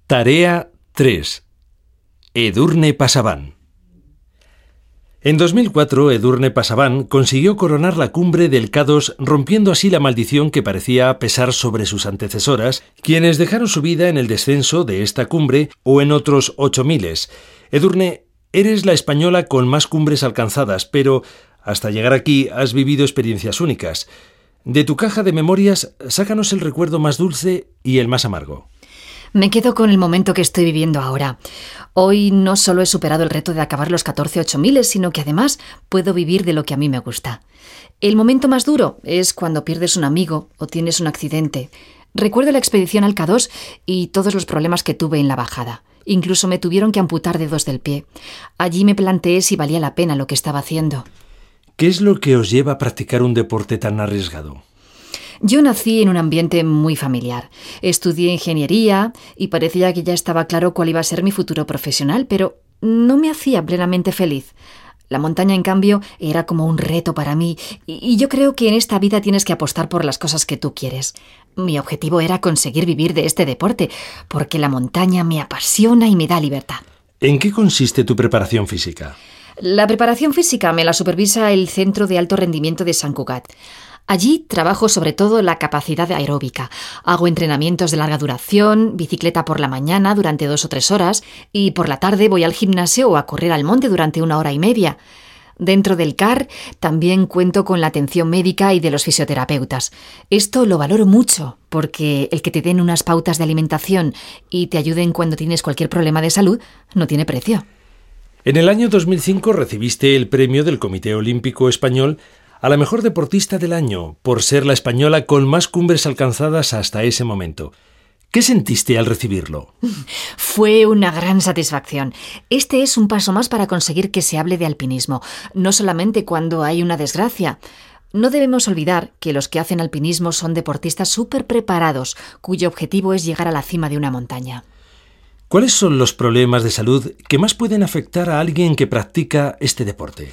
Tarea 3. Edurne Pasaban. En 2004, Edurne Pasaban consiguió coronar la cumbre del K2, rompiendo así la maldición que parecía pesar sobre sus antecesoras, quienes dejaron su vida en el descenso de esta cumbre o en otros 8000. Edurne, eres la española con más cumbres alcanzadas, pero hasta llegar aquí has vivido experiencias únicas. De tu caja de memorias, sácanos el recuerdo más dulce y el más amargo. Me quedo con el momento que estoy viviendo ahora. Hoy no solo he superado el reto de acabar los 14 8000, sino que además puedo vivir de lo que a mí me gusta. El momento más duro es cuando pierdes un amigo o tienes un accidente. Recuerdo la expedición al K2 y todos los problemas que tuve en la bajada. Incluso me tuvieron que amputar dedos del pie. Allí me planteé si valía la pena lo que estaba haciendo. ¿Qué es lo que os lleva a practicar un deporte tan arriesgado? Yo nací en un ambiente muy familiar. Estudié ingeniería y parecía que ya estaba claro cuál iba a ser mi futuro profesional, pero no me hacía plenamente feliz. La montaña, en cambio, era como un reto para mí y yo creo que en esta vida tienes que apostar por las cosas que tú quieres. Mi objetivo era conseguir vivir de este deporte, porque la montaña me apasiona y me da libertad. ¿En qué consiste tu preparación física? La preparación física me la supervisa el Centro de Alto Rendimiento de Sant Cugat. Allí trabajo sobre todo la capacidad aeróbica. Hago entrenamientos de larga duración, bicicleta por la mañana durante 2 o 3 horas y por la tarde voy al gimnasio o a correr al monte durante 1 hora y media. Dentro del CAR también cuento con la atención médica y de los fisioterapeutas. Esto lo valoro mucho porque el que te den unas pautas de alimentación y te ayuden cuando tienes cualquier problema de salud no tiene precio. En el año 2005 recibiste el premio del Comité Olímpico Español a la mejor deportista del año, por ser la española con más cumbres alcanzadas hasta ese momento. ¿Qué sentiste al recibirlo? Fue una gran satisfacción. Este es un paso más para conseguir que se hable de alpinismo, no solamente cuando hay una desgracia. No debemos olvidar que los que hacen alpinismo son deportistas súper preparados, cuyo objetivo es llegar a la cima de una montaña. ¿Cuáles son los problemas de salud que más pueden afectar a alguien que practica este deporte?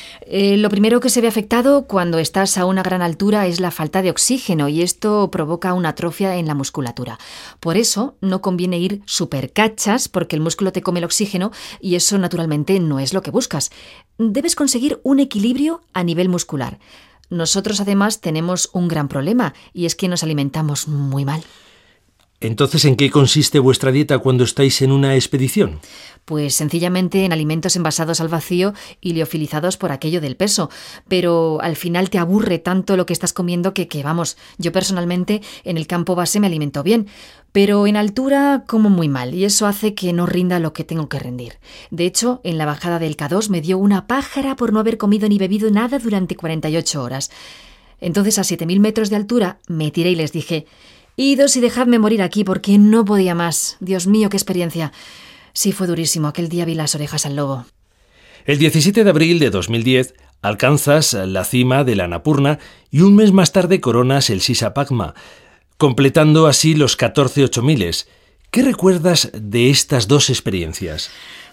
Lo primero que se ve afectado cuando estás a una gran altura es la falta de oxígeno y esto provoca una atrofia en la musculatura. Por eso no conviene ir supercachas porque el músculo te come el oxígeno y eso naturalmente no es lo que buscas. Debes conseguir un equilibrio a nivel muscular. Nosotros además tenemos un gran problema y es que nos alimentamos muy mal. Entonces, ¿en qué consiste vuestra dieta cuando estáis en una expedición? Pues sencillamente en alimentos envasados al vacío y liofilizados por aquello del peso. Pero al final te aburre tanto lo que estás comiendo que vamos, yo personalmente en el campo base me alimento bien, pero en altura como muy mal y eso hace que no rinda lo que tengo que rendir. De hecho, en la bajada del K2 me dio una pájara por no haber comido ni bebido nada durante 48 horas. Entonces a 7000 metros de altura me tiré y les dije: «Idos y dejadme morir aquí porque no podía más. Dios mío, qué experiencia». Sí, fue durísimo. Aquel día vi las orejas al lobo. El 17 de abril de 2010 alcanzas la cima de la Annapurna y un mes más tarde coronas el Sisa Pagma, completando así los 14 8000. ¿Qué recuerdas de estas dos experiencias?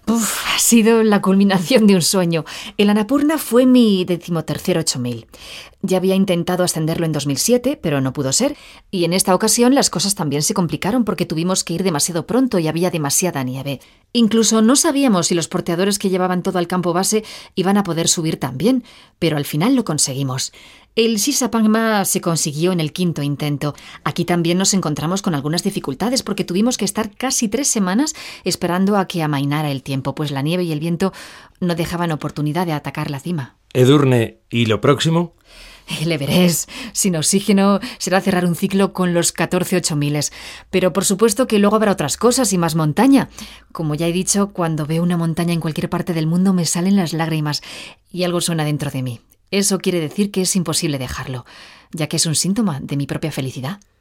Ha sido la culminación de un sueño. El Annapurna fue mi 13º 8000. Ya había intentado ascenderlo en 2007, pero no pudo ser. Y en esta ocasión las cosas también se complicaron porque tuvimos que ir demasiado pronto y había demasiada nieve. Incluso no sabíamos si los porteadores que llevaban todo al campo base iban a poder subir también, pero al final lo conseguimos. El Sisa Pagma se consiguió en el 5º intento. Aquí también nos encontramos con algunas dificultades porque tuvimos que estar casi 3 semanas esperando a que amainara el tiempo, pues la nieve y el viento no dejaban oportunidad de atacar la cima. Edurne, ¿y lo próximo? El Everest, sin oxígeno, será cerrar un ciclo con los 14 8000. Pero por supuesto que luego habrá otras cosas y más montaña. Como ya he dicho, cuando veo una montaña en cualquier parte del mundo me salen las lágrimas y algo suena dentro de mí. Eso quiere decir que es imposible dejarlo, ya que es un síntoma de mi propia felicidad.